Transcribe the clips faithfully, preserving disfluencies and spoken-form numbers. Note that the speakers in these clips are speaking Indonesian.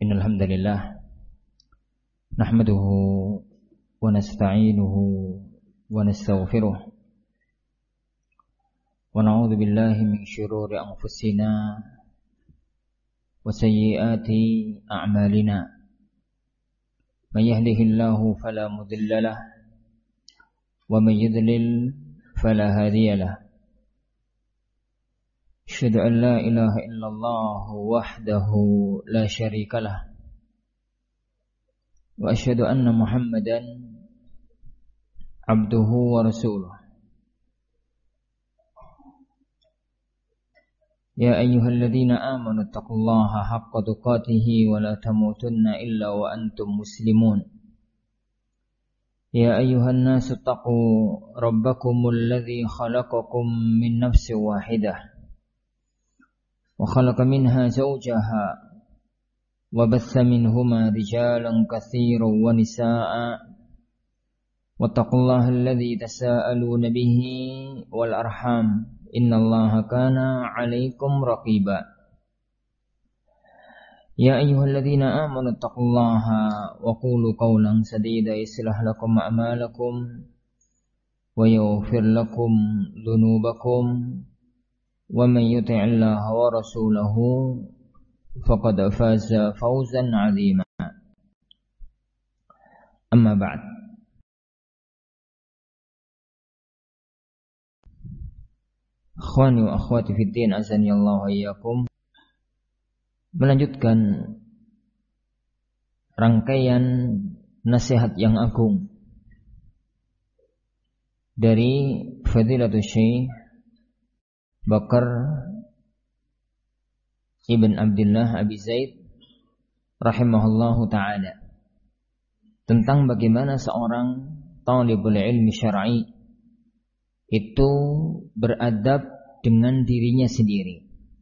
Innal hamdalillah nahmaduhu wa nasta'inuhu wa nastaghfiruh wa na'udzu billahi min shururi anfusina wa sayyiati a'malina. Man yahdihillahu fala mudilla lahu wa man yudlil fala hadiya lahu. Asyhadu an la ilaha illallah wahdahu la syarika lah wa asyhadu anna Muhammadan abduhu wa rasuluh. Ya ayyuhalladzina amanu taqullaha haqqa tuqatih wa la tamutunna illa wa antum muslimun. Ya ayyuhan nasu taqu rabbakumul ladzi khalaqakum min nafsin wahidah wa khalaqa minha zawjaha wa batha minhuma rijalan katsiran wa nisaa'a wattaqullaha alladzi tasaaluna bihi wal arham innallaha kana 'alaikum raqiba. Ya ayyuhalladzina amanu taqullaha wa qulu qawlan sadida yuslih lakum a'malakum wa yaghfir lakum dhunubakum wa man yuti'illaha wa rasulahu faqad faza fawzan 'azima. Amma ba'd. Akhwani wa akhwati fid din, azani Allah wa iyyakum. Melanjutkan rangkaian nasihat yang agung dari Fadilatul Syekh Bakar Ibn Abdullah Abi Zaid rahimahullahu ta'ala tentang bagaimana seorang talibul ilmi syar'i itu beradab dengan dirinya sendiri,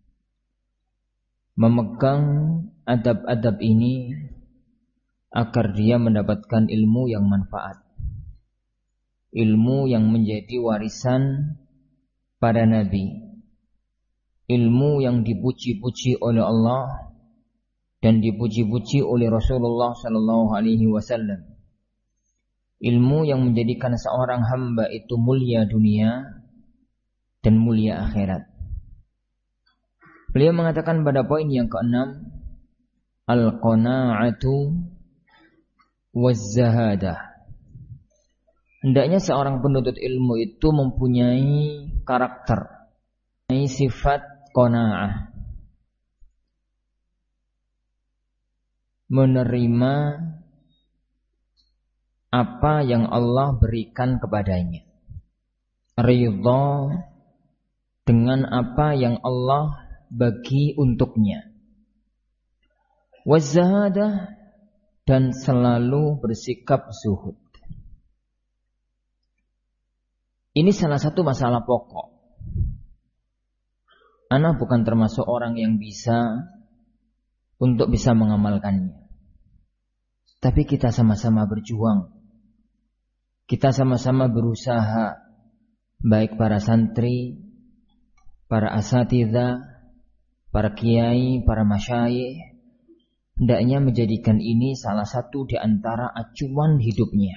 memegang adab-adab ini agar dia mendapatkan ilmu yang manfaat, ilmu yang menjadi warisan para nabi, ilmu yang dipuji-puji oleh Allah dan dipuji-puji oleh Rasulullah sallallahu alaihi wasallam, ilmu yang menjadikan seorang hamba itu mulia dunia dan mulia akhirat. Beliau mengatakan pada poin yang keenam, al-qana'atu waz-zahadah. Hendaknya seorang penuntut ilmu itu mempunyai karakter, mempunyai sifat qana'ah, menerima apa yang Allah berikan kepadanya, ridha dengan apa yang Allah bagi untuknya, waz-zahadah, dan selalu bersikap zuhud. Ini salah satu masalah pokok. Ana bukan termasuk orang yang bisa untuk bisa mengamalkannya, tapi kita sama-sama berjuang. Kita sama-sama berusaha, baik para santri, para asatidzah, para kiai, para masyayikh, hendaknya menjadikan ini salah satu di antara acuan hidupnya,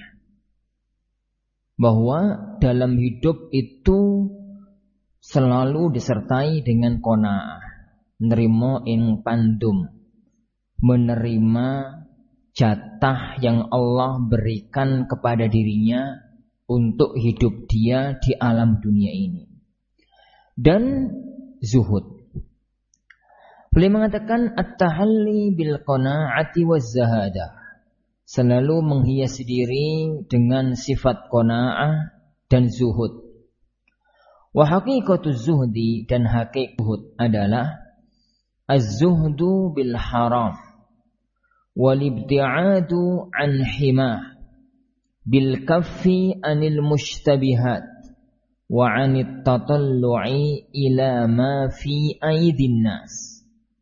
bahwa dalam hidup itu selalu disertai dengan qanaah, nerimo ing pandum, menerima jatah yang Allah berikan kepada dirinya untuk hidup dia di alam dunia ini, dan zuhud. Beliau mengatakan at-tahalli bil qanaa'ati waz-zahadah, selalu menghiasi diri dengan sifat qanaa'ah dan zuhud. Wa haqiqatu zuhdi, dan hakikat zuhud adalah az-zuhdu bil haram wal ibti'adu an himah bil kaffi anil mushtabihat wa anit tatallu'i ila ma fi aidin nas.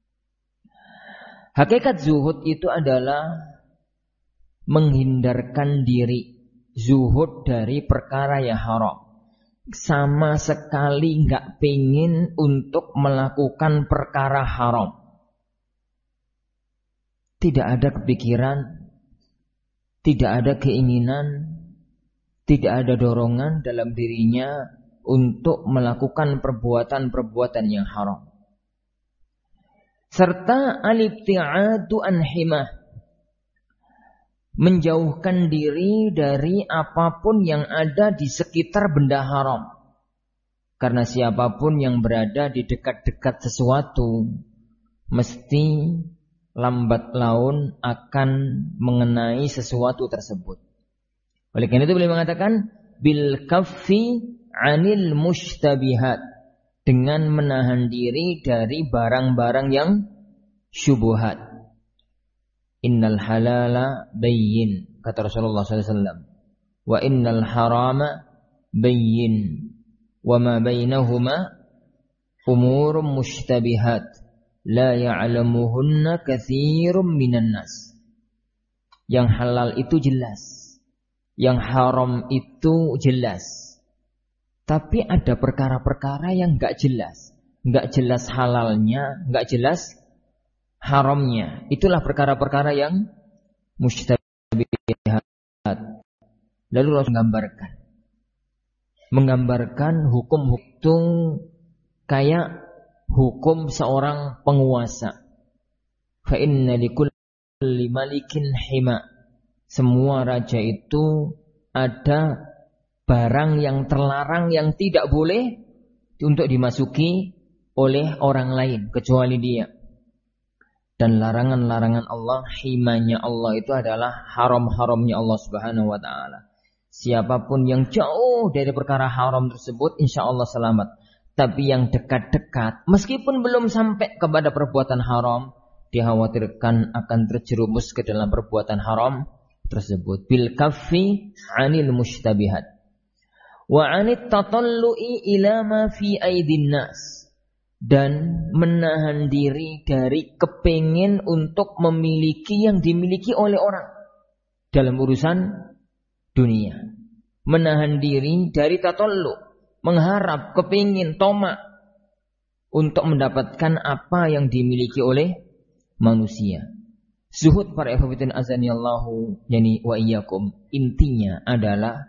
Hakikat zuhud itu adalah menghindarkan diri, zuhud dari perkara yang haram, sama sekali nggak pengin untuk melakukan perkara haram. tidak ada kepikiran, tidak ada keinginan, tidak ada dorongan dalam dirinya untuk melakukan perbuatan-perbuatan yang haram. Serta al-ibti'adu an himah, menjauhkan diri dari apapun yang ada di sekitar benda haram. Karena siapapun yang berada di dekat-dekat sesuatu mesti lambat laun akan mengenai sesuatu tersebut. Oleh karena itu beliau mengatakan bil kaffi anil mushtabihat, dengan menahan diri dari barang-barang yang syubhat. Innal halala bayyin, kata Rasulullah sallallahu alaihi wasallam, wa innal harama bayyin, wa ma bainahuma umurum mushtabihat la ya'lamuhunna katsirum minan nas. Yang halal itu jelas, yang haram itu jelas. Tapi ada perkara-perkara yang enggak jelas. Enggak jelas halalnya, enggak jelas haramnya. Itulah perkara-perkara yang mushtabihat. Lalu Rasul menggambarkan. Menggambarkan hukum-hukum kayak hukum seorang penguasa. Fa inna likulli malikin hima. Semua raja itu ada barang yang terlarang yang tidak boleh untuk dimasuki oleh orang lain kecuali dia. Dan larangan-larangan Allah, himanya Allah itu adalah haram-haramnya Allah Subhanahu wa taala. Siapapun yang jauh dari perkara haram tersebut insya Allah selamat. Tapi yang dekat-dekat meskipun belum sampai kepada perbuatan haram, dikhawatirkan akan terjerumus ke dalam perbuatan haram tersebut. Bil kaffi anil mushtabihat wa anit tatallu'i ila ma fi aidin nas, dan menahan diri dari kepingin untuk memiliki yang dimiliki oleh orang dalam urusan dunia. Menahan diri dari tatallu, mengharap, kepingin, tomak untuk mendapatkan apa yang dimiliki oleh manusia. Zuhud para ikhwatin azanillahu yani wa iyyakum, intinya adalah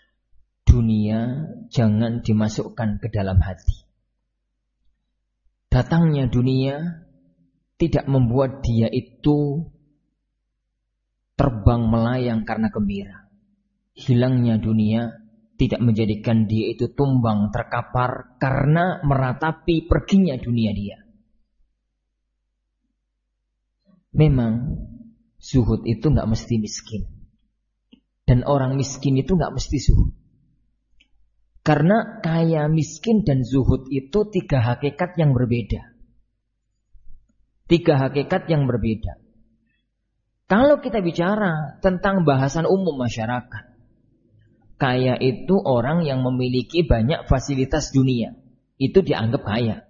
dunia jangan dimasukkan ke dalam hati. Datangnya dunia tidak membuat dia itu terbang melayang karena gembira. Hilangnya dunia tidak menjadikan dia itu tumbang terkapar karena meratapi perginya dunia dia. Memang zuhud itu gak mesti miskin. Dan orang miskin itu gak mesti zuhud. Karena kaya, miskin, dan zuhud itu tiga hakikat yang berbeda. Tiga hakikat yang berbeda. Kalau kita bicara tentang bahasan umum masyarakat, kaya itu orang yang memiliki banyak fasilitas dunia. Itu dianggap kaya.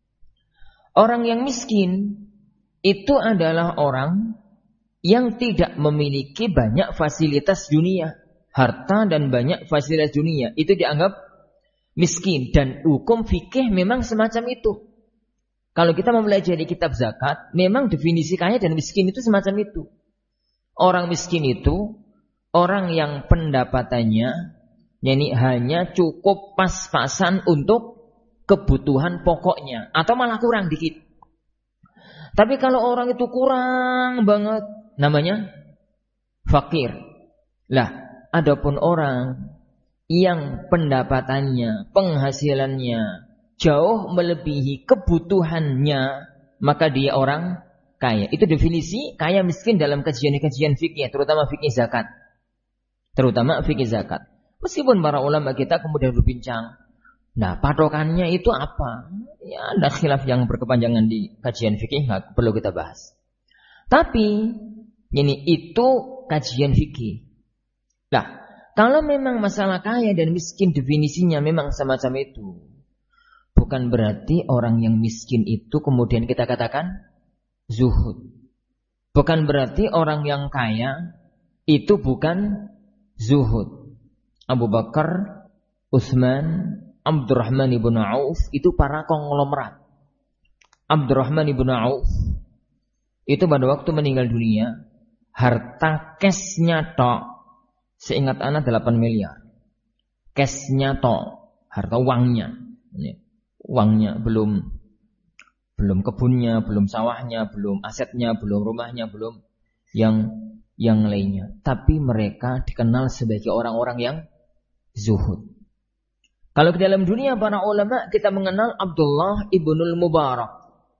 Orang yang miskin itu adalah orang yang tidak memiliki banyak fasilitas dunia. Harta dan banyak fasilitas dunia. Itu dianggap miskin. Dan hukum fikih memang semacam itu. Kalau kita mempelajari kitab zakat, memang definisi kaya dan miskin itu semacam itu. Orang miskin itu orang yang pendapatannya yani hanya cukup pas-pasan untuk kebutuhan pokoknya. Atau malah kurang dikit. Tapi kalau orang itu kurang banget, namanya fakir. Lah, adapun orang yang pendapatannya, penghasilannya jauh melebihi kebutuhannya, maka dia orang kaya. Itu definisi kaya miskin dalam kajian-kajian fikih, terutama fikih zakat. Terutama fikih zakat. Meskipun para ulama kita kemudian berbincang, nah patokannya itu apa? Ya ada khilaf yang berkepanjangan di kajian fikih, nggak perlu kita bahas. Tapi ini itu kajian fikih. Nah, kalau memang masalah kaya dan miskin definisinya memang semacam itu, bukan berarti orang yang miskin itu kemudian kita katakan zuhud. Bukan berarti orang yang kaya itu bukan zuhud. Abu Bakar, Utsman, Abdurrahman ibn Auf itu para konglomerat. Abdurrahman ibn Auf itu pada waktu meninggal dunia, harta cashnya tok, seingat anak delapan miliar. Cashnya tok, harta uangnya. Uangnya, belum belum kebunnya, belum sawahnya, belum asetnya, belum rumahnya, belum yang yang lainnya. Tapi mereka dikenal sebagai orang-orang yang zuhud. Kalau ke dalam dunia para ulama, kita mengenal Abdullah ibnul Mubarak.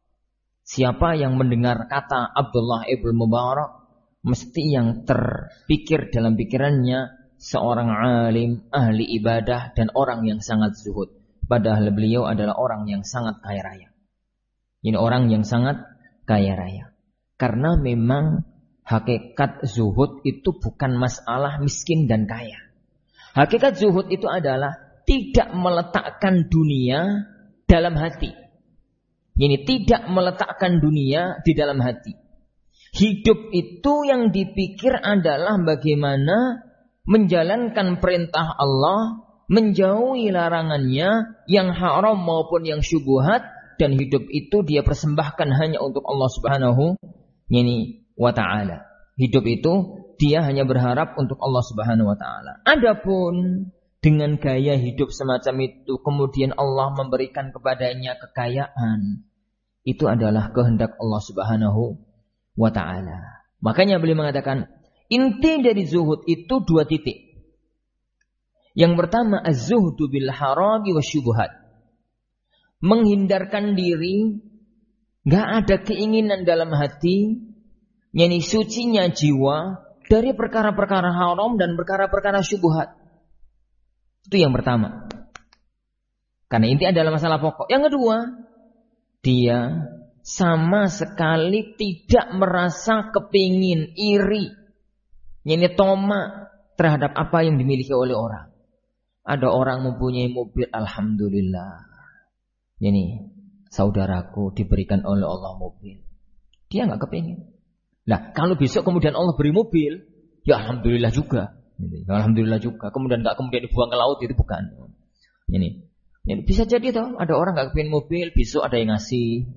Siapa yang mendengar kata Abdullah ibnul Mubarak, mesti yang terpikir dalam pikirannya seorang alim, ahli ibadah, dan orang yang sangat zuhud. Padahal beliau adalah orang yang sangat kaya raya. Ini orang yang sangat kaya raya. Karena memang hakikat zuhud itu bukan masalah miskin dan kaya. Hakikat zuhud itu adalah tidak meletakkan dunia dalam hati. Ini tidak meletakkan dunia di dalam hati. Hidup itu yang dipikir adalah bagaimana menjalankan perintah Allah, menjauhi larangannya yang haram maupun yang syubhat, dan hidup itu dia persembahkan hanya untuk Allah Subhanahu wa taala. Hidup itu dia hanya berharap untuk Allah Subhanahu wa taala. Adapun dengan gaya hidup semacam itu kemudian Allah memberikan kepadanya kekayaan, itu adalah kehendak Allah Subhanahu wa taala. Makanya beliau mengatakan inti dari zuhud itu dua titik. Yang pertama az-zuhdu bil harami wasyubhat. Menghindarkan diri, enggak ada keinginan dalam hati, yakni sucinya jiwa dari perkara-perkara haram dan perkara-perkara syubhat. Itu yang pertama. Karena inti adalah masalah pokok. Yang kedua, dia sama sekali tidak merasa kepingin, iri, yakni tomak terhadap apa yang dimiliki oleh orang. Ada orang mempunyai mobil, alhamdulillah. Ini saudaraku diberikan oleh Allah mobil. Dia enggak kepingin. Nah, kalau besok kemudian Allah beri mobil, ya alhamdulillah juga. Alhamdulillah juga. Kemudian enggak kemudian dibuang ke laut, itu bukan. Ini, ini bisa jadi toh, ada orang enggak kepingin mobil, besok ada yang ngasih.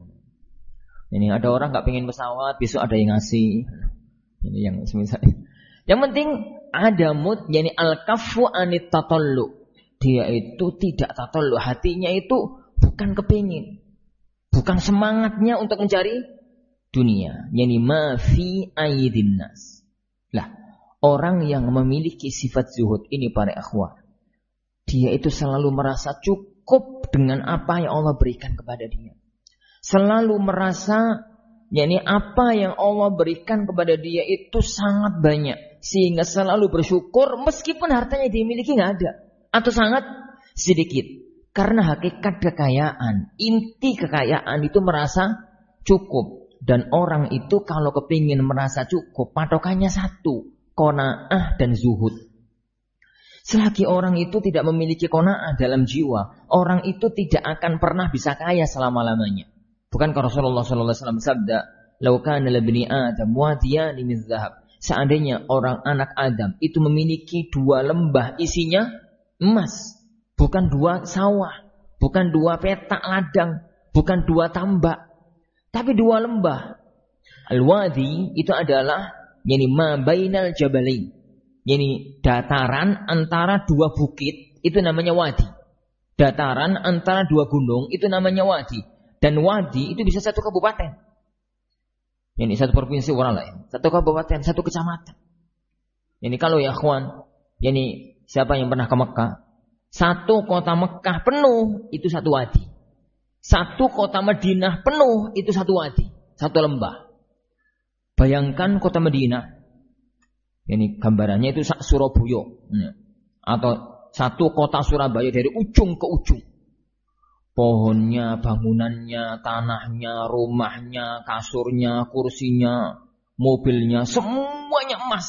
Ini ada orang enggak pengen pesawat, besok ada yang ngasih. Ini yang semisal. Yang penting ada mood, yakni al-kaffu anit tatallu. Dia itu tidak tatallu, hatinya itu bukan kepingin, bukan semangatnya untuk mencari dunia. Yani ma fi aidin nas. Lah, orang yang memiliki sifat zuhud ini para ikhwah, dia itu selalu merasa cukup dengan apa yang Allah berikan kepada dia. Selalu merasa yani apa yang Allah berikan kepada dia itu sangat banyak, sehingga selalu bersyukur meskipun hartanya dimiliki enggak ada atau sangat sedikit. Karena hakikat kekayaan, inti kekayaan itu merasa cukup. Dan orang itu kalau kepingin merasa cukup, patokannya satu, qanaah dan zuhud. Selagi orang itu tidak memiliki qanaah dalam jiwa, orang itu tidak akan pernah bisa kaya selama-lamanya. Bukankah Rasulullah shallallahu alaihi wasallam sabda, "Lau kana libni Adam wadiyani min dzahab." Seandainya orang anak Adam itu memiliki dua lembah isinya emas, bukan dua sawah, bukan dua petak ladang, bukan dua tambak, tapi dua lembah. Al-wadi itu adalah yani ma bainal jabalain. Yani dataran antara dua bukit itu namanya wadi. Dataran antara dua gunung itu namanya wadi. Dan wadi itu bisa satu kabupaten. Yani satu provinsi orang lain, satu kabupaten, satu kecamatan. Yani kalau ya akhwan, yani siapa yang pernah ke Mekah? Satu kota Mekah penuh itu satu wadi. Satu kota Madinah penuh itu satu wadi, satu lembah. Bayangkan kota Madinah. Ini gambarannya itu Surabaya. Atau satu kota Surabaya dari ujung ke ujung. Pohonnya, bangunannya, tanahnya, rumahnya, kasurnya, kursinya, mobilnya, semuanya emas.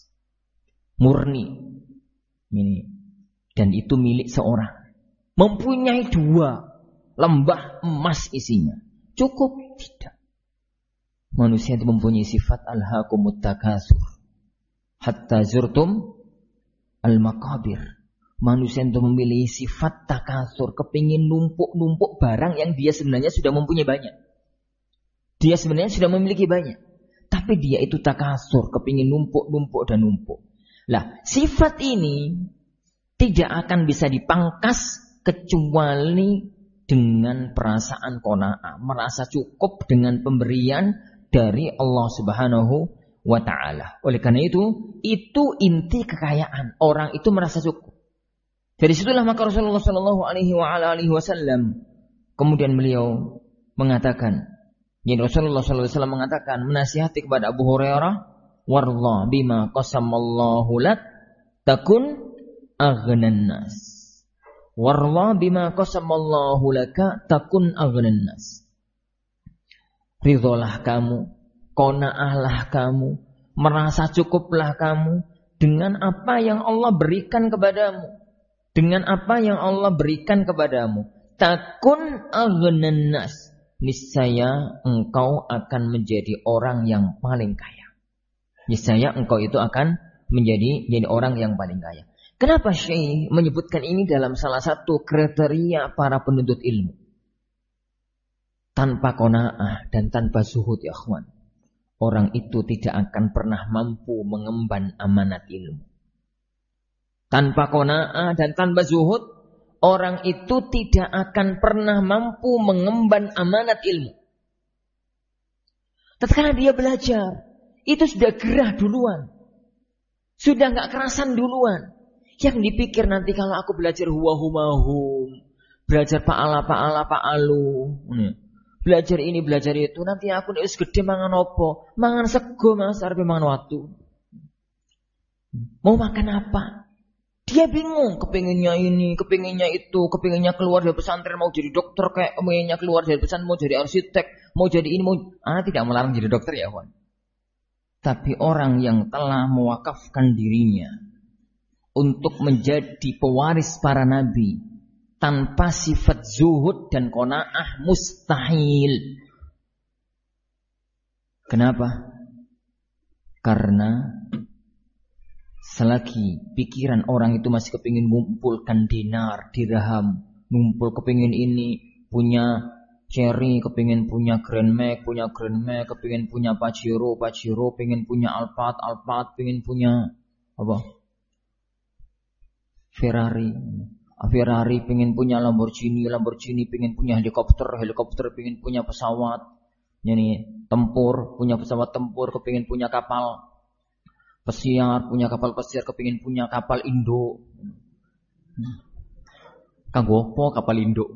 Murni. Ini. Dan itu milik seorang. Mempunyai dua lembah emas isinya. Cukup? Tidak. Manusia itu mempunyai sifat alhaakumut takatsur hatta zurtum al-maqabir. Manusia itu memiliki sifat takatsur, kepingin numpuk-numpuk barang yang dia sebenarnya sudah mempunyai banyak. Dia sebenarnya sudah memiliki banyak. Tapi dia itu takasur, kepingin numpuk-numpuk dan numpuk. Lah, sifat ini tidak akan bisa dipangkas kecuali dengan perasaan qanaah, merasa cukup dengan pemberian dari Allah Subhanahu wa taala. Oleh karena itu, itu inti kekayaan. Orang itu merasa cukup. Dari situlah maka Rasulullah sallallahu alaihi wa ala alihi wasallam kemudian beliau mengatakan, jadi Rasulullah sallallahu alaihi wasallam mengatakan, menasihati kepada Abu Hurairah, warla bima qasamallahu lak takun aghnan nas. Warla bima qasamallahu laka takun aghnan nas. Ridholah kamu, qanaahlah kamu, merasa cukuplah kamu dengan apa yang Allah berikan kepadamu. Dengan apa yang Allah berikan kepadamu. Takun aghnan nas. Niscaya engkau akan menjadi orang yang paling kaya. Niscaya engkau itu akan menjadi jadi orang yang paling kaya. Kenapa Syekh menyebutkan ini dalam salah satu kriteria para penuntut ilmu? Tanpa qanaah dan tanpa zuhud ya akhwan, orang itu tidak akan pernah mampu mengemban amanat ilmu. Tanpa qanaah dan tanpa zuhud, orang itu tidak akan pernah mampu mengemban amanat ilmu. Tatkala dia belajar, itu sudah gerah duluan. Sudah enggak kerasan duluan. Yang dipikir nanti kalau aku belajar huwa humahum, belajar pa'ala pa'ala pa'alu, belajar ini belajar itu, nanti aku nek wis gedhe mangan opo? Mangan sego Mas, arep mangan watu. Mau makan apa? Dia bingung, kepinginnya ini, kepinginnya itu, kepinginnya keluar dari pesantren mau jadi dokter, kayak kepinginnya keluar dari pesantren mau jadi arsitek, mau jadi ini, mau anak tidak melarang jadi dokter ya kawan. Tapi orang yang telah mewakafkan dirinya untuk menjadi pewaris para nabi tanpa sifat zuhud dan qanaah mustahil. Kenapa? Karena selagi pikiran orang itu masih kepingin ngumpulkan dinar, dirham, ngumpul kepingin ini, punya Cherry, kepingin punya Grand Max, punya Grand Max, kepingin punya Pajero, Pajero, pengen punya Alphard, Alphard, pengen punya apa? Ferrari, Ferrari, pengen punya Lamborghini, Lamborghini, pengen punya helikopter, helikopter, pengen punya pesawat, yani tempur, punya pesawat tempur, kepingin punya kapal pesiar, punya kapal pesiar, kepingin punya kapal Indo. Kanggo apa kapal Indo?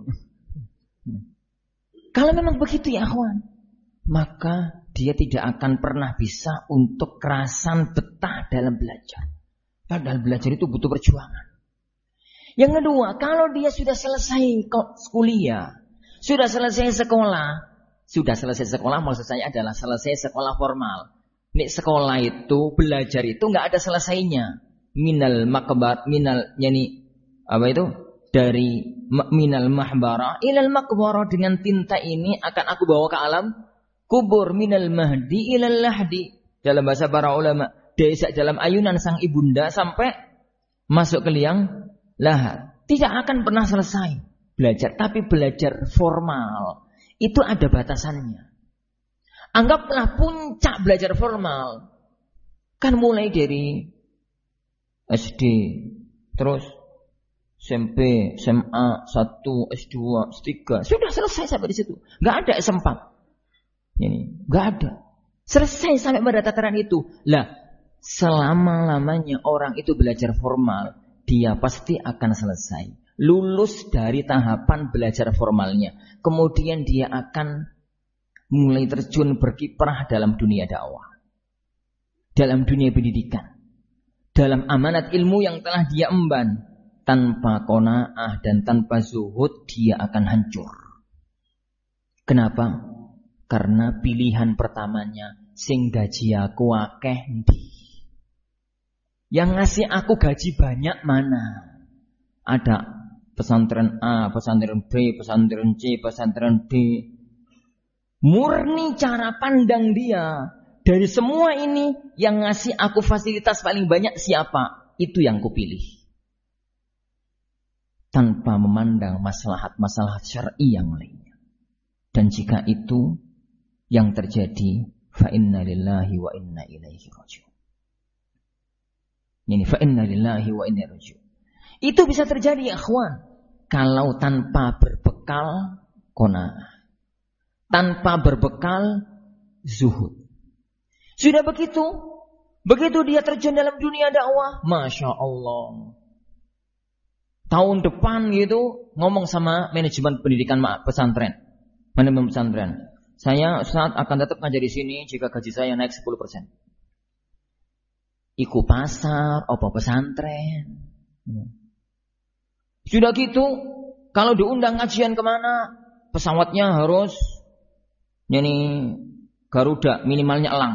Kalau memang begitu ya akhwan, maka dia tidak akan pernah bisa untuk kerasan betah dalam belajar. Padahal belajar itu butuh perjuangan. Yang kedua, kalau dia sudah selesai kuliah, sudah selesai sekolah, sudah selesai sekolah maksud saya adalah selesai sekolah formal. Nek sekolah itu, belajar itu enggak ada selesainya. Minal makbar, minal, yani apa itu? Dari minal mahbara ilal makbara, dengan tinta ini akan aku bawa ke alam kubur. Minal mahdi ilal lahdi, dalam bahasa para ulama, dari dalam ayunan sang ibunda sampai masuk ke liang lahat. Tidak akan pernah selesai belajar, tapi belajar formal itu ada batasannya. Anggaplah puncak belajar formal kan mulai dari S D, terus S M P, S M A, satu, S dua, S tiga, sudah selesai sampai di situ. Enggak ada S empat. Ini enggak ada. Selesai sampai pada tataran itu. Lah, selama-lamanya orang itu belajar formal, dia pasti akan selesai. Lulus dari tahapan belajar formalnya. Kemudian dia akan mulai terjun berkiprah dalam dunia dakwah, dalam dunia pendidikan, dalam amanat ilmu yang telah dia emban. Tanpa qanaah dan tanpa zuhud dia akan hancur. Kenapa? Karena pilihan pertamanya, sing gaji aku akeh ndi? Yang ngasih aku gaji banyak mana? Ada pesantren A, pesantren B, pesantren C, pesantren D. Murni cara pandang dia. Dari semua ini, yang ngasih aku fasilitas paling banyak siapa? Itu yang kupilih. Tanpa memandang maslahat-maslahat syar'i yang lainnya. Dan jika itu yang terjadi, fa inna lillahi wa inna ilaihi raji'un. Ini fa inna lillahi wa inna ilaihi raji'un. Itu bisa terjadi, ya ikhwan, kalau tanpa berbekal qanaah, tanpa berbekal zuhud. Sudah begitu, begitu dia terjun dalam dunia dakwah, Masya Allah. Tahun depan gitu, ngomong sama manajemen pendidikan pesantren. Manajemen pesantren. Saya saat akan tetap ngajar di sini jika gaji saya naik sepuluh persen. Iku pasar, apa pesantren. Sudah gitu, kalau diundang ngajian kemana, pesawatnya harus yani Garuda, minimalnya elang.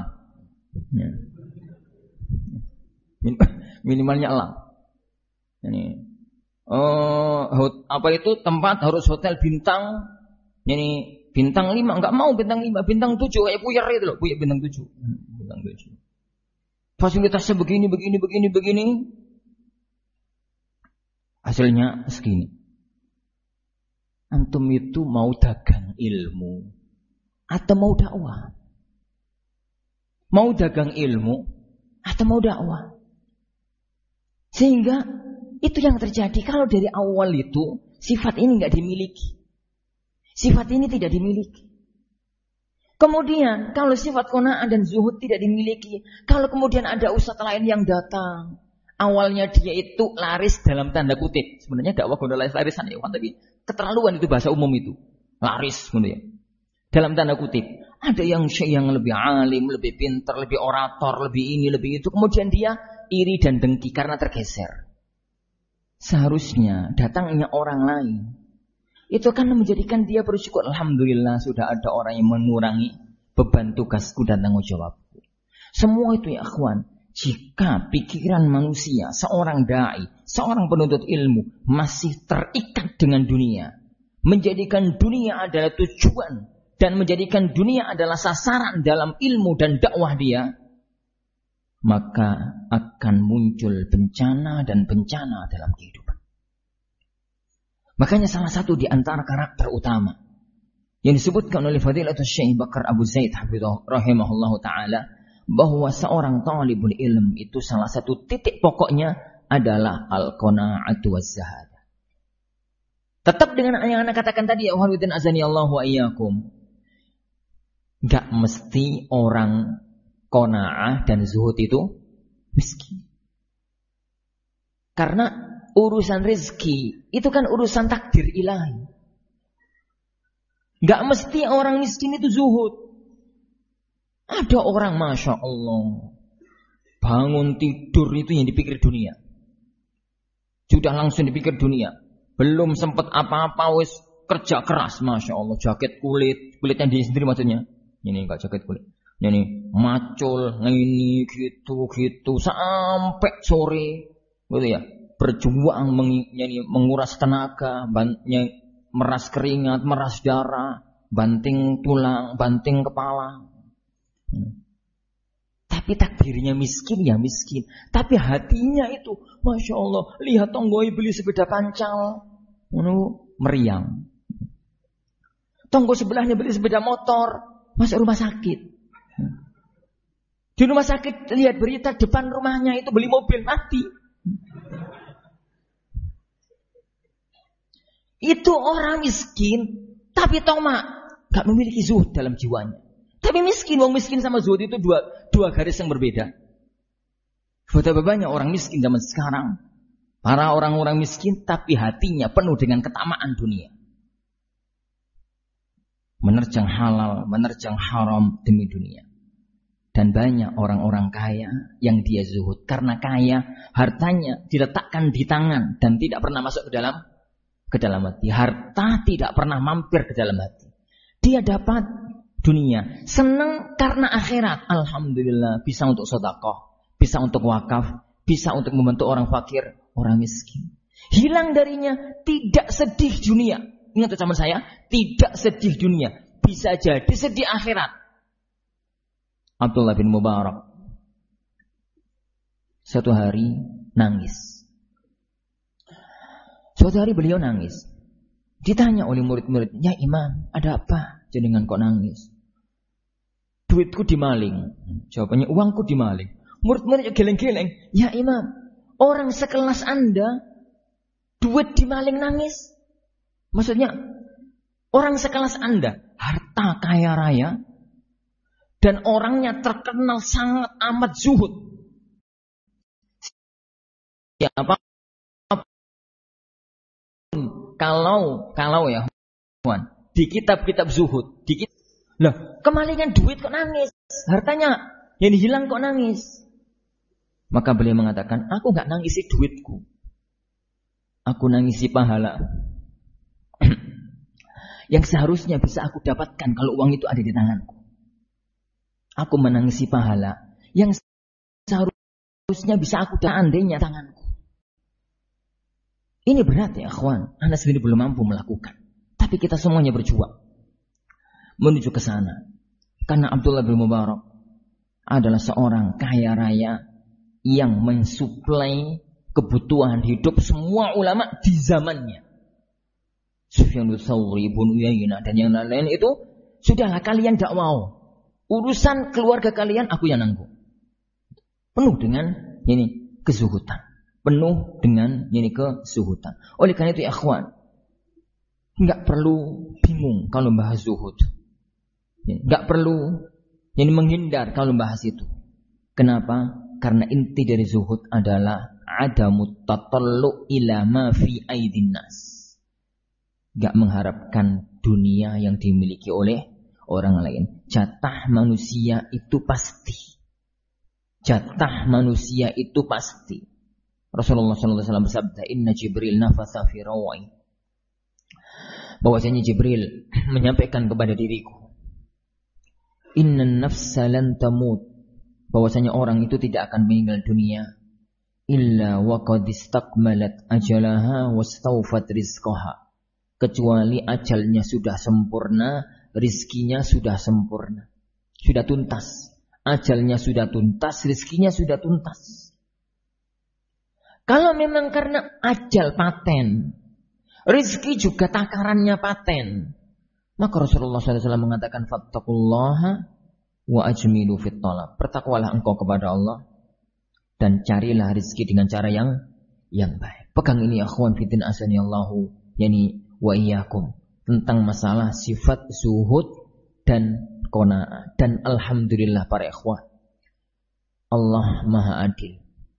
Minimalnya elang. Yani, oh, hot, apa itu tempat harus hotel bintang, yani bintang lima, enggak mau bintang lima, bintang tujuh kayak Puyer itu loh, Puyer bintang tujuh, bintang tujuh. Fasilitasnya begini, begini, begini, begini. Hasilnya segini. Antum itu mau dagang ilmu atau mau dakwah? Mau dagang ilmu atau mau dakwah? Sehingga itu yang terjadi kalau dari awal itu sifat ini nggak dimiliki. Sifat ini tidak dimiliki. Kemudian kalau sifat qanaah dan zuhud tidak dimiliki, kalau kemudian ada ustadz lain yang datang, awalnya dia itu laris dalam tanda kutip. Sebenarnya dakwah gondol laris-larisan ya, tapi keterlaluan itu bahasa umum itu. Laris kemudian. Dalam tanda kutip. Ada yang yang lebih alim, lebih pintar, lebih orator, lebih ini, lebih itu. Kemudian dia iri dan dengki karena tergeser. Seharusnya datangnya orang lain itu akan menjadikan dia bersyukur. Alhamdulillah sudah ada orang yang mengurangi beban tugasku dan tanggung jawabku. Semua itu ya akhwan. Jika pikiran manusia, seorang da'i, seorang penuntut ilmu masih terikat dengan dunia, menjadikan dunia adalah tujuan dan menjadikan dunia adalah sasaran dalam ilmu dan dakwah dia, maka akan muncul bencana dan bencana dalam kehidupan. Makanya salah satu di antara karakter utama yang disebutkan oleh Fadilatul Syekh Bakar Abu Zaid hafizahullah rahimahullahu taala, bahwa seorang talibul ilm itu salah satu titik pokoknya adalah al-qanaa'atu waz-zahadah. Tetap dengan yang anda katakan tadi, ya wahidin azani Allahu wa iyyakum. Enggak mesti orang qanaa'ah dan zuhud itu miskin. Karena urusan rezeki itu kan urusan takdir ilahi. Enggak mesti orang miskin itu zuhud. Ada orang Masya Allah bangun tidur itu yang dipikir dunia. Sudah langsung dipikir dunia. Belum sempat apa-apa wis kerja keras Masya Allah. Jaket kulit. Kulitnya dia sendiri maksudnya. Ini enggak jaket kulit. Ini macul. Ini gitu-gitu. Sampai sore. Gitu ya. Berjuang meng, menguras tenaga. Meras keringat. Meras darah. Banting tulang. Banting kepala. Hmm. Tapi takdirnya miskin ya miskin. Tapi hatinya itu Masya Allah. Lihat tonggoi beli sepeda pancal. Menurut meriang. Tonggo sebelahnya beli sepeda motor. Masuk rumah sakit. Di rumah sakit lihat berita depan rumahnya itu beli mobil mati. Itu orang miskin. Tapi tomak. Gak memiliki zuhud dalam jiwanya. Tapi miskin, wong miskin sama zuhud itu dua, dua garis yang berbeda. Betapa banyak orang miskin zaman sekarang. Para orang-orang miskin tapi hatinya penuh dengan ketamaan dunia. Menerjang halal, menerjang haram demi dunia. Dan banyak orang-orang kaya yang dia zuhud. Karena kaya, hartanya diletakkan di tangan dan tidak pernah masuk ke dalam ke dalam hati. Harta tidak pernah mampir ke dalam hati. Dia dapat dunia. Senang karena akhirat. Alhamdulillah. Bisa untuk sedekah. Bisa untuk wakaf. Bisa untuk membantu orang fakir. Orang miskin. Hilang darinya. Tidak sedih dunia. Ingat ucapan saya. Tidak sedih dunia. Bisa jadi sedih akhirat. Abdullah bin Mubarak. Suatu hari nangis. Suatu hari beliau nangis. Ditanya oleh murid-murid. Ya imam, ada apa? Jenengan kok nangis? duitku dimaling. Jawabannya, uangku dimaling. Murid-murid geleng-geleng. Ya Imam, orang sekelas Anda, duit dimaling nangis. Maksudnya, orang sekelas Anda, harta kaya raya, dan orangnya terkenal sangat amat zuhud. Siapa? Kalau, kalau ya, di kitab-kitab zuhud, di kitab, lah, kemalingan duit kok nangis, hartanya yang hilang kok nangis. Maka beliau mengatakan, aku nggak nangisi duitku, aku nangisi pahala yang seharusnya bisa aku dapatkan kalau uang itu ada di tanganku. Aku menangisi pahala yang seharusnya bisa aku dapatkan andainya tanganku. Ini berat ya akhwan, Anda sendiri belum mampu melakukan, tapi kita semuanya berjuang menuju ke sana. Karena Abdullah bin Mubarak adalah seorang kaya raya yang mensuplai kebutuhan hidup semua ulama di zamannya. Sufyan Tsauri, Ibnu Uyainah dan yang lain-lain itu, sudahlah kalian tidak mau. Urusan keluarga kalian aku yang nanggung. Penuh dengan ini kezuhudan. Penuh dengan ini kezuhudan. Oleh karena itu ya akhwan, enggak perlu bingung kalau bahas zuhud. Enggak perlu ini menghindar kalau bahas itu. Kenapa? Karena inti dari zuhud adalah adamut tatallu ila ma fi aidin nas. Enggak mengharapkan dunia yang dimiliki oleh orang lain. Jatah manusia itu pasti. Jatah manusia itu pasti. Rasulullah shallallahu alaihi wasallam bersabda, Inna Jibril nafatha fi rawi. Bahwasanya Jibril menyampaikan kepada diriku, Inna nafsa lan tamut. Bahwasanya orang itu tidak akan meninggal dunia illa wa qad istakmalat ajalaha wastawfat rizqaha. Kecuali ajalnya sudah sempurna, rizkinya sudah sempurna. Sudah tuntas. Ajalnya sudah tuntas, rizkinya sudah tuntas. Kalau memang karena ajal paten, rizki juga takarannya paten, maka Rasulullah shallallahu alaihi wasallam mengatakan, fattaqullaha wa ajmilu fit talab. Bertakwalah engkau kepada Allah dan carilah rizki dengan cara yang yang baik. Pegang ini akhwan fiddin asanillahu yani wa iyyakum tentang masalah sifat zuhud dan qanaah. Dan alhamdulillah para ikhwah, Allah Maha Adil.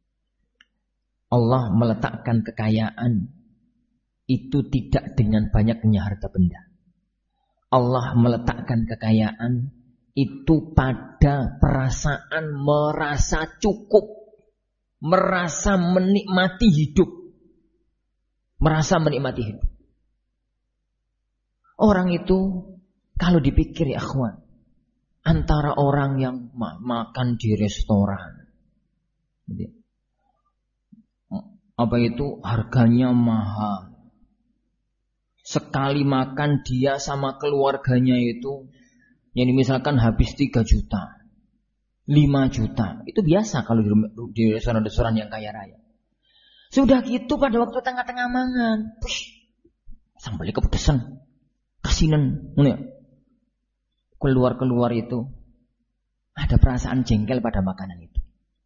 Allah meletakkan kekayaan itu tidak dengan banyaknya harta benda. Allah meletakkan kekayaan itu pada perasaan merasa cukup, merasa menikmati hidup, merasa menikmati hidup. Orang itu kalau dipikir ya akhwan, antara orang yang ma- makan di restoran, apa itu harganya mahal, sekali makan dia sama keluarganya itu, yang misalkan habis tiga juta, lima juta, itu biasa kalau di restoran-restoran yang kaya raya. Sudah gitu pada waktu tengah-tengah mangan, push, sambal kepedesan, kasinan, keluar-keluar itu ada perasaan jengkel pada makanan itu.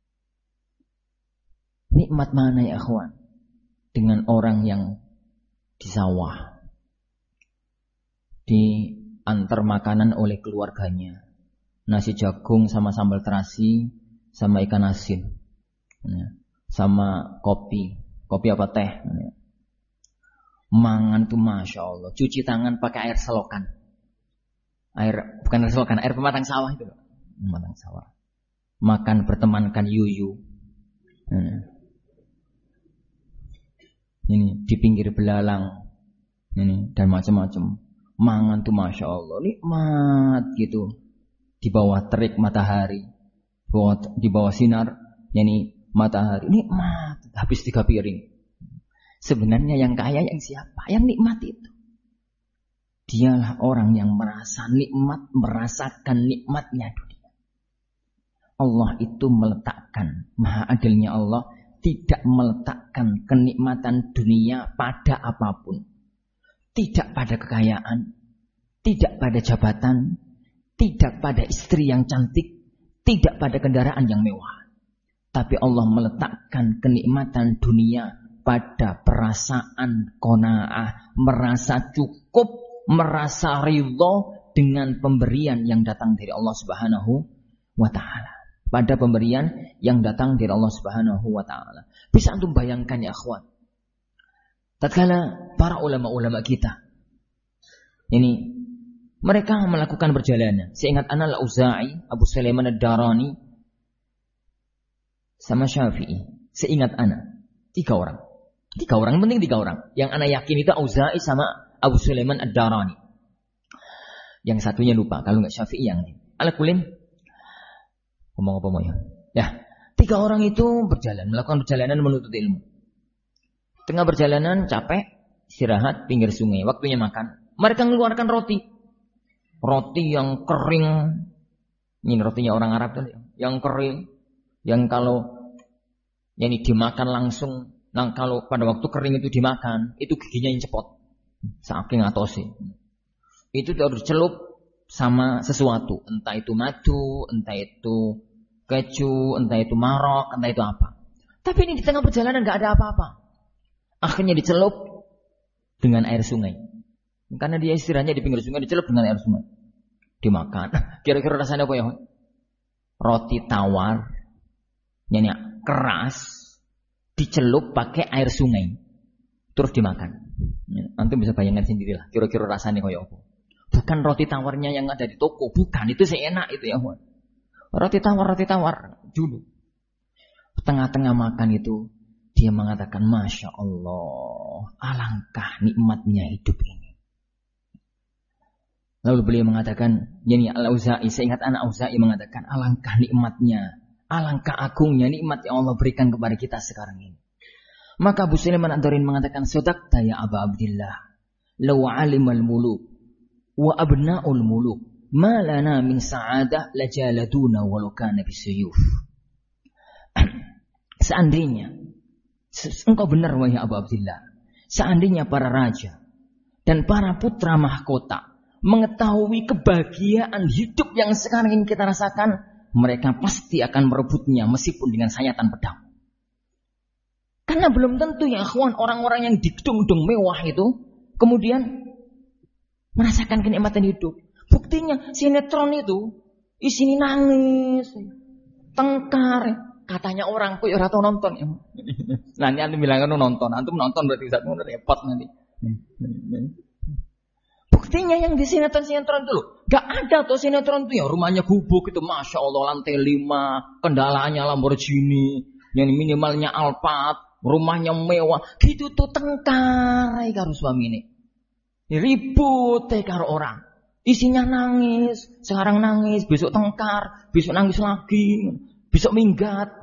Nikmat mana ya akhwan dengan orang yang di sawah diantar makanan oleh keluarganya, nasi jagung sama sambal terasi sama ikan asin sama kopi kopi apa teh, mangan tuh masya Allah, cuci tangan pakai air selokan, air bukan air selokan, air pematang sawah itu loh, pematang sawah, makan bertemankan yuyu. Nah, ini di pinggir belalang ini dan macam-macam, mangan tuh masya Allah nikmat gitu, di bawah terik matahari, di bawah sinar yani matahari, nikmat, habis tiga piring. Sebenarnya yang kaya yang siapa? Yang nikmat itu. Dialah orang yang merasa nikmat, merasakan nikmatnya dunia. Allah itu meletakkan, maha adilnya Allah tidak meletakkan kenikmatan dunia pada apapun. Tidak pada kekayaan, tidak pada jabatan, tidak pada istri yang cantik, tidak pada kendaraan yang mewah. Tapi Allah meletakkan kenikmatan dunia pada perasaan qanaah, merasa cukup, merasa ridho dengan pemberian yang datang dari Allah Subhanahu wa taala. Pada pemberian yang datang dari Allah Subhanahu wa taala. Bisa antum bayangkan ya akhwat. Tatkala para ulama-ulama kita ini mereka melakukan perjalanan. Seingat ana Al-Auza'i, Abu Sulaiman Ad-Darani sama Syafi'i. Seingat ana tiga orang. Tiga orang, penting tiga orang. Yang ana yakin itu Auza'i sama Abu Sulaiman Ad-Darani. Yang satunya lupa, kalau enggak Syafi'i yang ini. Ala-kulin ngomong apa mau ya? Ya, tiga orang itu berjalan, melakukan perjalanan menuntut ilmu. Tengah perjalanan capek, istirahat pinggir sungai, waktunya makan. Mereka mengeluarkan roti. Roti yang kering. Ini rotinya orang Arab tadi, yang kering, yang kalau yang ini dimakan langsung, nah kalau pada waktu kering itu dimakan, itu giginya yang cepot. Saking atose. Itu harus dicelup sama sesuatu, entah itu madu, entah itu keju, entah itu marok, entah itu apa. Tapi ini di tengah perjalanan nggak ada apa-apa. Akhirnya dicelup dengan air sungai. Karena dia istirahatnya di pinggir sungai, dicelup dengan air sungai. Dimakan. Kira-kira rasanya apa ya? Roti tawar, nyanyi keras, dicelup pakai air sungai, terus dimakan. Antum bisa bayangkan sendirilah. Kira-kira rasanya kayak apa? Bukan roti tawarnya yang ada di toko, bukan. Itu seenak itu ya. Roti tawar, roti tawar dulu. Tengah-tengah makan itu dia mengatakan, Masya Allah, alangkah nikmatnya hidup ini. Lalu beliau mengatakan, yani Al-Auza'i, saya ingat anak Auza'i mengatakan, alangkah nikmatnya, alangkah agungnya nikmat yang Allah berikan kepada kita sekarang ini. Maka Abu Sulaiman Ad-Darani mengatakan, Sadaqta ya Aba Abdillah, law alimal muluk wa abna'ul muluk ma lana min sa'adah lajaladuna walau kana bisuyuf. Seandainya engkau benar wahai Abu Abdillah, seandainya para raja dan para putra mahkota mengetahui kebahagiaan hidup yang sekarang ini kita rasakan, mereka pasti akan merebutnya meskipun dengan sayatan pedang. Karena belum tentu ya akhwan, orang-orang yang di gedung-gedung mewah itu kemudian merasakan kenikmatan hidup. Buktinya sinetron itu isinya nangis, tengkar. Katanya orang kok ora tau nonton. Nanti antum bilang kan nonton, antum nonton berarti bisa repot nanti. Buktinya yang di sinetron-sinetron itu loh, gak ada tuh sinetron itu yang rumahnya gubuk itu, Masya Allah lantai lima, kendalaannya Lamborghini, yang minimalnya Alphard, rumahnya mewah, gitu tuh tengkar karo suami ini. Ribut karo orang. Isinya nangis, sekarang nangis, besok tengkar, besok nangis lagi, besok minggat.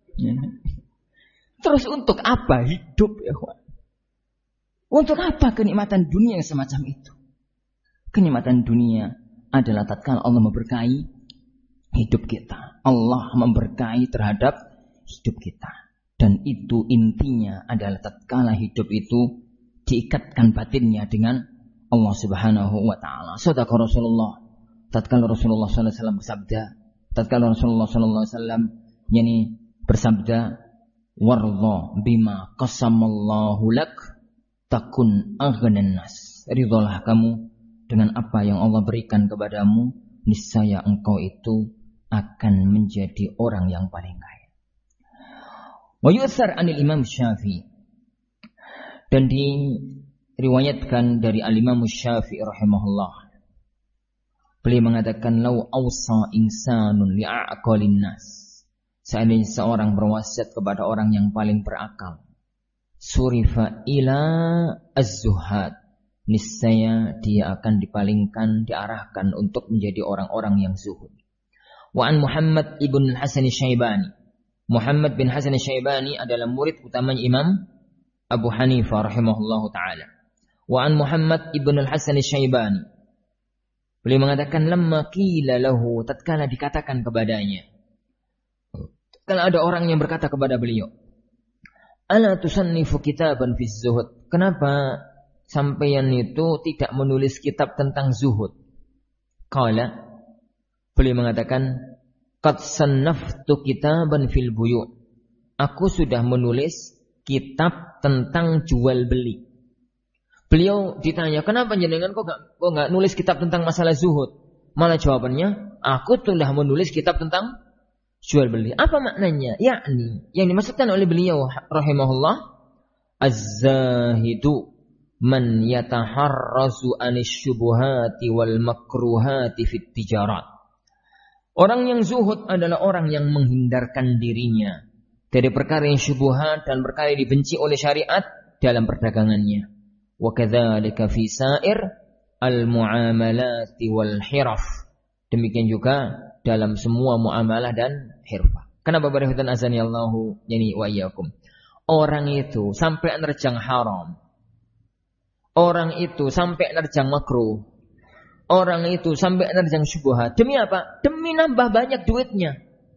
Terus untuk apa hidup ya? Untuk apa kenikmatan dunia yang semacam itu? Kenikmatan dunia adalah tatkala Allah memberkahi hidup kita. Allah memberkahi terhadap hidup kita. Dan itu intinya adalah tatkala hidup itu diikatkan batinnya dengan Allah Subhanahu wa taala. Shadaqa Rasulullah. Tatkala Rasulullah sallallahu alaihi wasallam bersabda, tatkala Rasulullah sallallahu alaihi wasallam yani bersabda, "Warḍa bima qasamallahu lak takun aghnan nas." Ridholah kamu dengan apa yang Allah berikan kepadamu, niscaya engkau itu akan menjadi orang yang paling kaya. Wa yu'thar 'anil Imam Syafi'i. Dan diriwayatkan dari Al-Imam Syafi'i rahimahullah. Beliau mengatakan, "Lau awsa insanun li'aqalin nas." Seandainya seorang berwasiat kepada orang yang paling berakal, surifa ila az-zuhad, niscaya dia akan dipalingkan, diarahkan untuk menjadi orang-orang yang zuhud. Wa an Muhammad ibn Hasan Syaibani. Muhammad bin Hasan Syaibani adalah murid utamanya Imam Abu Hanifah rahimahullahu taala. Wa an Muhammad ibn Hasan Syaibani. Beliau mengatakan, lamma qila lahu, tatkala dikatakan kepadanya. Kalau ada orang yang berkata kepada beliau, ala tusannifu kitaban fi zuhud. Kenapa sampeyan itu tidak menulis kitab tentang zuhud? Qala, Beliau mengatakan, qad sannaftu kitaban fil buyu'. Aku sudah menulis kitab tentang jual beli. Beliau ditanya, kenapa jenengan kok gak, kok gak nulis kitab tentang masalah zuhud? Malah jawabannya, aku telah menulis kitab tentang jual beli. Apa maknanya? Yakni, yang dimaksudkan oleh beliau rahimahullah, az-zahidu man yataharrazu anis syubuhati wal makruhati fit tijarat. Orang yang zuhud adalah orang yang menghindarkan dirinya dari perkara yang syubhat dan perkara yang dibenci oleh syariat dalam perdagangannya. Wa kadzalika fi sa'ir al-muamalati wal hiraf. Demikian juga dalam semua muamalah dan hirfah. Kenapa barakallahu azani Allahu yani wa iyyakum? Orang itu sampai nerjang haram. Orang itu sampai nerjang makruh. Orang itu sampai nerjang syubhat. Demi apa? Demi nambah banyak duitnya.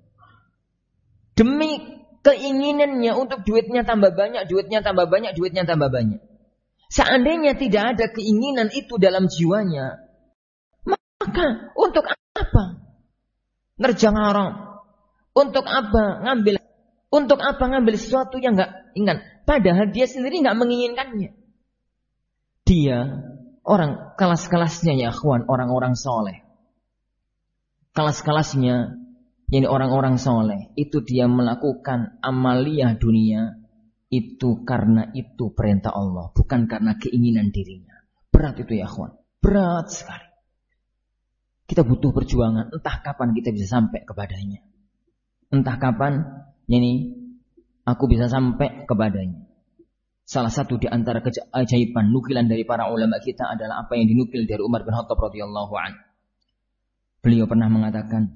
Demi keinginannya untuk duitnya tambah banyak, duitnya tambah banyak, duitnya tambah banyak. Seandainya tidak ada keinginan itu dalam jiwanya, maka untuk apa nerjang haram? Untuk apa ngambil? Untuk apa ngambil sesuatu yang enggak ingat? Padahal dia sendiri enggak menginginkannya. Dia orang kelas-kelasnya ya akhwan, orang-orang soleh. Kelas-kelasnya, yani orang-orang soleh, itu dia melakukan amaliyah dunia itu karena itu perintah Allah, bukan karena keinginan dirinya. Berat itu ya akhwan, berat sekali. Kita butuh perjuangan, entah kapan kita bisa sampai kepadanya. Entah kapan, yani aku bisa sampai kepadanya. Salah satu di antara keajaiban nukilan dari para ulama kita adalah apa yang dinukil dari Umar bin Khattab radhiyallahu anhu. Beliau pernah mengatakan,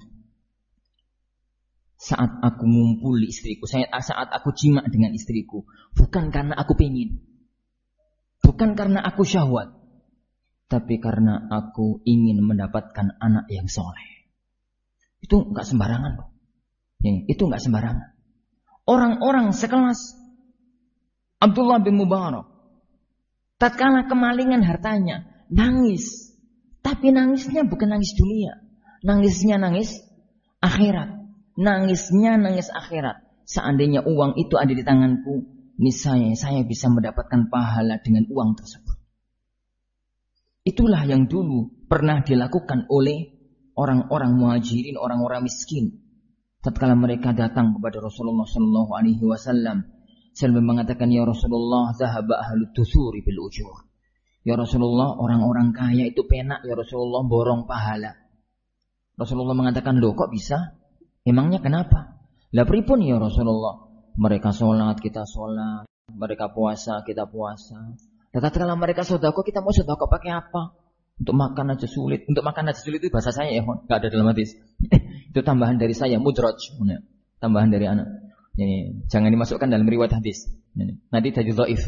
saat aku ngumpuli istriku, saat aku jima dengan istriku, bukan karena aku pengin, bukan karena aku syahwat, tapi karena aku ingin mendapatkan anak yang soleh. Itu enggak sembarangan loh. Itu enggak sembarangan. Orang-orang sekelas Abdullah bin Mubarak, tatkala kemalingan hartanya, nangis. Tapi nangisnya bukan nangis dunia. Nangisnya nangis akhirat. Nangisnya nangis akhirat. Seandainya uang itu ada di tanganku, niscaya saya bisa mendapatkan pahala dengan uang tersebut. Itulah yang dulu pernah dilakukan oleh orang-orang muhajirin, orang-orang miskin. Tatkala mereka datang kepada Rasulullah sallallahu alaihi wasallam, sambil mengatakan, ya Rasulullah, zahaba ahlut dusuri bil ujur. Ya Rasulullah, orang-orang kaya itu penak, ya Rasulullah, borong pahala. Rasulullah mengatakan, loh kok bisa? Emangnya kenapa? Lah pripun ya Rasulullah? Mereka sholat, kita sholat. Mereka puasa, kita puasa. Tetapi kalau mereka sedekah, kita mau sedekah pakai apa? Untuk makan aja sulit. Untuk makan aja sulit itu bahasa saya ya, enggak ada dalam hadis. Itu tambahan dari saya, mudraj. Tambahan dari anak. Ini, jangan dimasukkan dalam riwayat hadis. Ini, nanti jadi dhaif.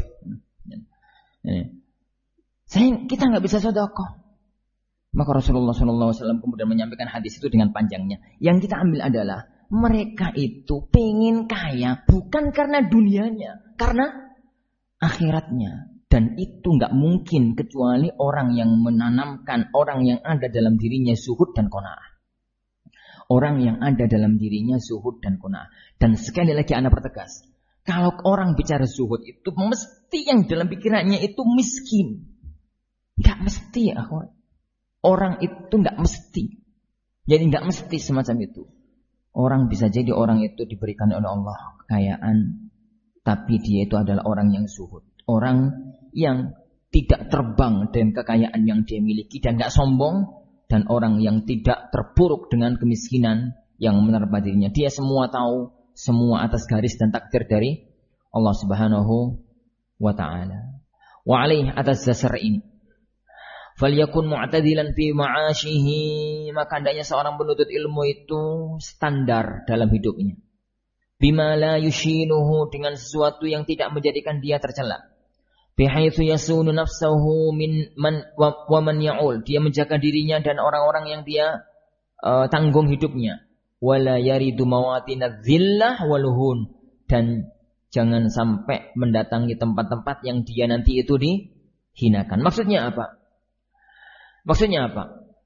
Saya kita nggak bisa sedekah. Maka Rasulullah shallallahu alaihi wasallam kemudian menyampaikan hadis itu dengan panjangnya. Yang kita ambil adalah mereka itu pengen kaya bukan karena dunianya, karena akhiratnya. Dan itu nggak mungkin kecuali orang yang menanamkan, orang yang ada dalam dirinya zuhud dan qanaah. Orang yang ada dalam dirinya zuhud dan qanaah. Dan sekali lagi anak pertegas, kalau orang bicara zuhud itu mesti yang dalam pikirannya itu miskin. Gak mesti ya akhwat. Orang itu gak mesti. Jadi gak mesti semacam itu. Orang bisa jadi orang itu diberikan oleh Allah kekayaan, tapi dia itu adalah orang yang zuhud. Orang yang tidak terbang dengan kekayaan yang dia miliki dan gak sombong. Dan orang yang tidak terpuruk dengan kemiskinan yang menerpa dirinya. Dia semua tahu, semua atas garis dan takdir dari Allah Subhanahu wa ta'ala. Wa alaih atas dasar ini, falyakun mu'tadilan fi ma'ashihi, maka hendaknya seorang penuntut ilmu itu standar dalam hidupnya. Bima la yushinuhu, dengan sesuatu yang tidak menjadikan dia tercela. Bihaitsu yasunu nafsahu min man wa, wa man ya'ul, dia menjaga dirinya dan orang-orang yang dia uh, tanggung hidupnya. Wala yaridu mawatinadz zillah waluhun, dan jangan sampai mendatangi tempat-tempat yang dia nanti itu dihinakan. Maksudnya apa? Maksudnya apa?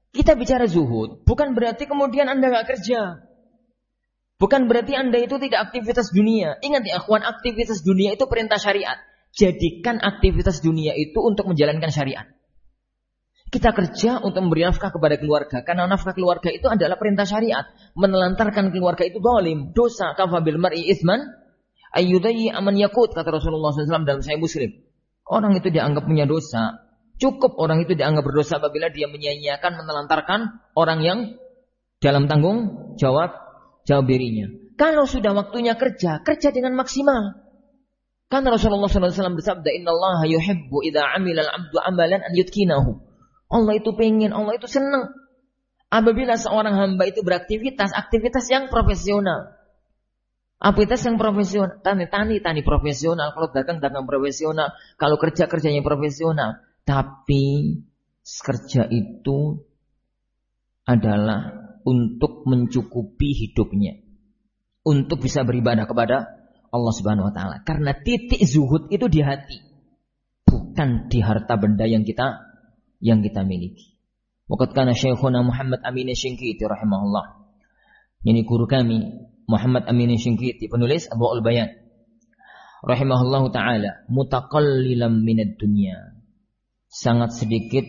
Kita bicara zuhud, bukan berarti kemudian Anda nggak kerja. Bukan berarti Anda itu tidak aktivitas dunia. Ingat ya, akhwan, aktivitas dunia itu perintah syariat. Jadikan aktivitas dunia itu untuk menjalankan syariat. Kita kerja untuk memberi nafkah kepada keluarga. Karena nafkah keluarga itu adalah perintah syariat. Menelantarkan keluarga itu zalim, dosa. Kafabil mar'i itsman ayyudayyi aman yakut, kata Rasulullah shallallahu alaihi wasallam dalam Sahih Muslim. Orang itu dianggap punya dosa. Cukup orang itu dianggap berdosa apabila dia menyia-nyiakan, menelantarkan orang yang dalam tanggung jawab jawab dirinya. Kalau sudah waktunya kerja, kerja dengan maksimal. Karena Rasulullah shallallahu alaihi wasallam bersabda, Innallaha yuhibbu idza 'amila al-'abdu 'amalan an yutkinahu. Allah itu pengen, Allah itu senang apabila seorang hamba itu beraktivitas, aktivitas yang profesional. Aktivitas yang profesional, tani-tani, tani profesional, kalau dagang-dagang profesional, kalau kerja-kerjanya profesional. Tapi kerja itu adalah untuk mencukupi hidupnya, untuk bisa beribadah kepada Allah Subhanahu wa taala. Karena titik zuhud itu di hati, bukan di harta benda yang kita yang kita miliki. Waqad kana Syekhuna Muhammad Amin Asy-Shinqiti rahimahullah. Ini guru kami Muhammad Amin Asy-Shinqiti, penulis Adwaul Bayan. Rahimahullahu taala, mutaqallilan minad dunya. Sangat sedikit,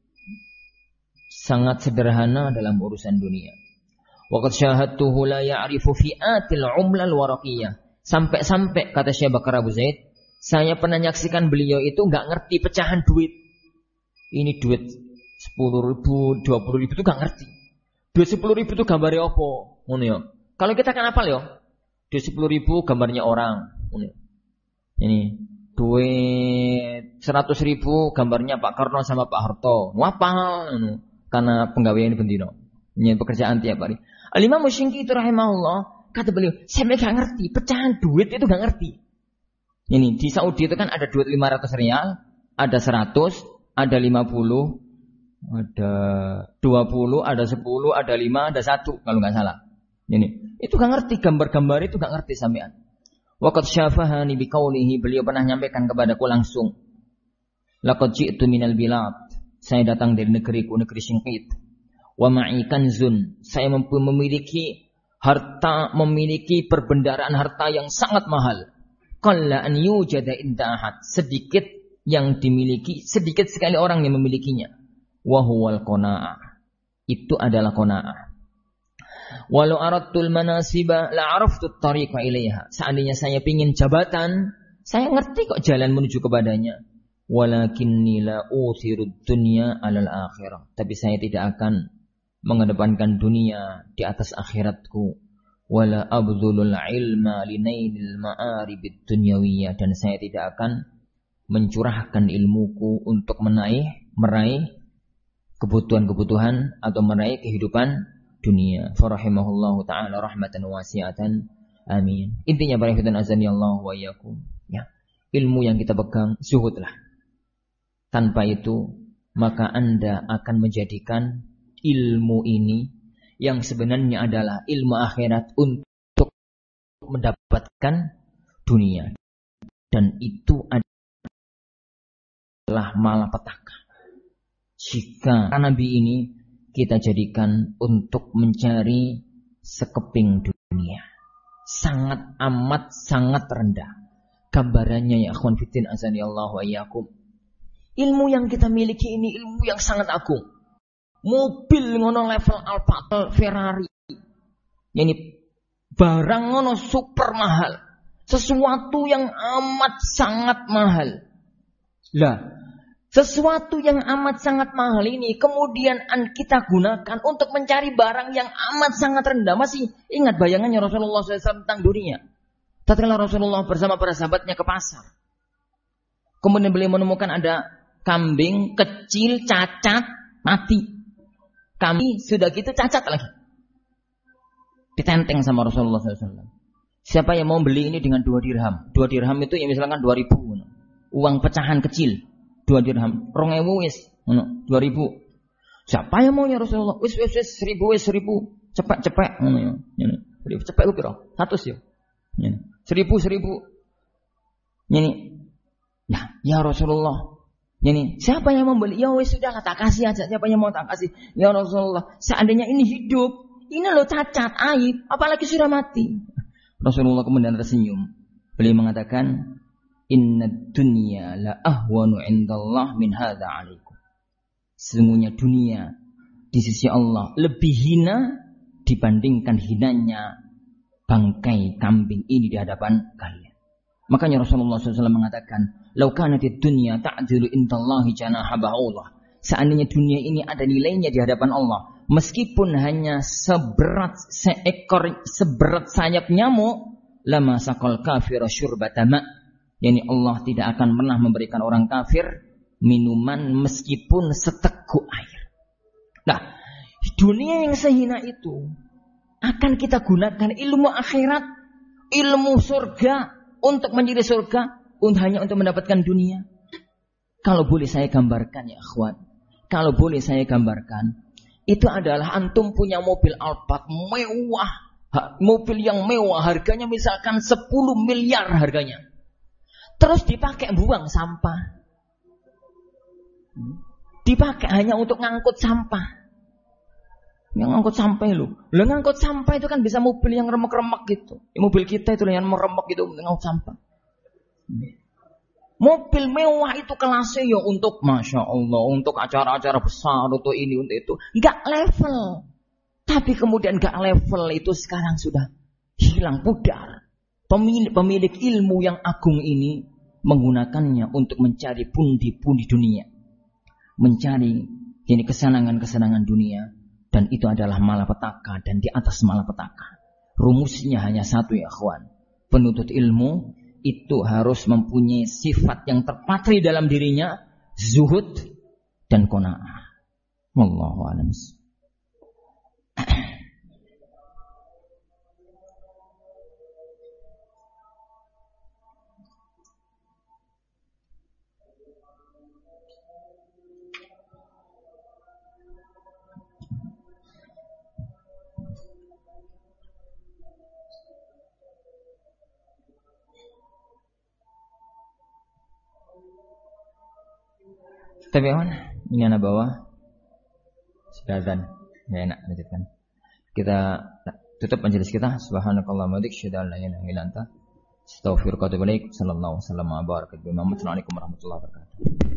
sangat sederhana dalam urusan dunia. Waqad syahadtuhu la ya'rifu fi'atil umlal waraqiyah. Sampai-sampai kata Syekh Bakar Abu Zaid, saya pernah menyaksikan beliau itu enggak ngerti pecahan duit. Ini duit sepuluh ribu, dua puluh ribu itu enggak ngerti. Duit sepuluh ribu itu gambarnya apa? Ngono ya. Kalau kita kan hafal ya. Duit sepuluh ribu gambarnya orang. Ngono. Ini duit seratus ribu gambarnya Pak Karno sama Pak Harto. Wapal, karena penggawean bendino. Ini pekerjaan tiap hari. Al-Imam Asy-Shinqiti itu rahimahullah, kata beliau, saya nggak ngerti pecahan duit itu nggak ngerti. Ini di Saudi itu kan ada duit lima ratus rial, ada seratus, ada lima puluh, ada dua puluh, ada sepuluh, ada lima, ada satu kalau nggak salah. Ini itu nggak ngerti, gambar-gambar itu nggak ngerti sampean. Waqad syafahani biqaulihi, beliau pernah nyampaikan kepadaku langsung. Laqad ji'tu minal bilad, saya datang dari negeriku, negeri Shinqit. Wa ma'i kanzun, saya memiliki harta, memiliki perbendaharaan harta yang sangat mahal. Qalla an yujada inda ahad, sedikit yang dimiliki, sedikit sekali orang yang memilikinya. Wa huwal qanaa'ah, itu adalah qanaa'ah. Walau aradtul manasiba la araftu tariqa ilaiha. Seandainya saya pingin jabatan, saya ngerti kok jalan menuju kepadanya. Walakinni la uthirud dunya alal akhirah. Tapi saya tidak akan mengedepankan dunia di atas akhiratku. Wala abdhulul ilma linailil ma'aribid dunyawiyah. Dan saya tidak akan mencurahkan ilmuku untuk menaih, meraih kebutuhan-kebutuhan atau meraih kehidupan dunia. Farahimahullahu ta'ala rahmatan wasi'atan. Amin. Intinya para ikhwan azani Allah wa iyyakum, ya, ilmu yang kita pegang zuhudlah. Tanpa itu maka Anda akan menjadikan ilmu ini yang sebenarnya adalah ilmu akhirat untuk mendapatkan dunia, dan itu adalah malapetaka jika Nabi ini kita jadikan untuk mencari sekeping dunia. Sangat amat sangat rendah. Gambarannya ya akhwan fiddin azani Allah wa iyyakum. Ilmu yang kita miliki ini ilmu yang sangat agung. Mobil ngono level Alfa Ferrari. Ini barang ngono super mahal. Sesuatu yang amat sangat mahal. Lah, sesuatu yang amat sangat mahal ini kemudian kita gunakan untuk mencari barang yang amat sangat rendah. Masih ingat bayangannya Rasulullah shallallahu alaihi wasallam tentang dunia? Tatkala Rasulullah bersama para sahabatnya ke pasar, kemudian beliau menemukan ada kambing kecil cacat mati. Kambing sudah gitu cacat lagi, ditenteng sama Rasulullah shallallahu alaihi wasallam. Siapa yang mau beli ini dengan dua dirham? Dua dirham itu ya misalkan dua ribu, uang pecahan kecil. Dua dirham, rong ewu wis, dua ribu. Siapa yang mau ya Rasulullah? Wis wis wis seribu wis seribu, cepet cepet, ngono ya. Cepet ku piro? Satu sih. Seribu seribu. Ini, ya ya Rasulullah, Yani, siapa yang membeli? Ya wes sudahlah, tak kasih aja. Siapa yang mau tak kasih? Ya Rasulullah, seandainya ini hidup, ini loh cacat, aib, apalagi sudah mati. Rasulullah kemudian tersenyum. Beliau mengatakan, inna dunya la ahwanu indallah min hadza alaikum. Sesungguhnya dunia di sisi Allah lebih hina dibandingkan hinanya bangkai kambing ini di hadapan kalian. Makanya Rasulullah shallallahu alaihi wasallam mengatakan, "Lau kanatid dunya ta'dilu indallahi janaha ba'udah." Seandainya dunia ini ada nilainya di hadapan Allah, meskipun hanya seberat seekor seberat sayap nyamuk, lama sakal kafir syurbata ma'. Yani Allah tidak akan pernah memberikan orang kafir minuman meskipun seteguk air. Nah, dunia yang sehina itu akan kita gunakan ilmu akhirat, ilmu surga untuk menjadi surga, untuk hanya untuk mendapatkan dunia. Kalau boleh saya gambarkan ya akhwat, kalau boleh saya gambarkan, itu adalah antum punya mobil Alphard mewah, mobil yang mewah, harganya misalkan sepuluh miliar harganya. Terus dipakai buang sampah. Dipakai hanya untuk ngangkut sampah. Yang ngangkut sampah lu. Lah ngangkut sampah itu kan bisa mobil yang remek-remek gitu. Ya, mobil kita itu yang meremek gitu untuk ngangkut sampah. Mobil mewah itu kelasnya ya untuk Masya Allah, untuk acara-acara besar, untuk ini, untuk itu. Enggak level. Tapi kemudian enggak level itu sekarang sudah hilang pudar. Pemilik, pemilik ilmu yang agung ini menggunakannya untuk mencari pundi-pundi dunia. Mencari ini kesenangan-kesenangan dunia. Dan itu adalah malapetaka, dan di atas malapetaka. Rumusnya hanya satu ya akhwan. Penuntut ilmu itu harus mempunyai sifat yang terpatri dalam dirinya, zuhud dan qanaah. Wallahu a'lam. Tapi mana? Ini anak bawah. Sudah azan. Ya enak lanjutkan. Kita tutup majelis kita. Subhanakallahumma wa bihamdika asyhadu an la ilaha illa anta astaghfiruka wa atubu ilaik. Sallallahu alaihi wasallam wa baraka. Assalamualaikum warahmatullahi wabarakatuh.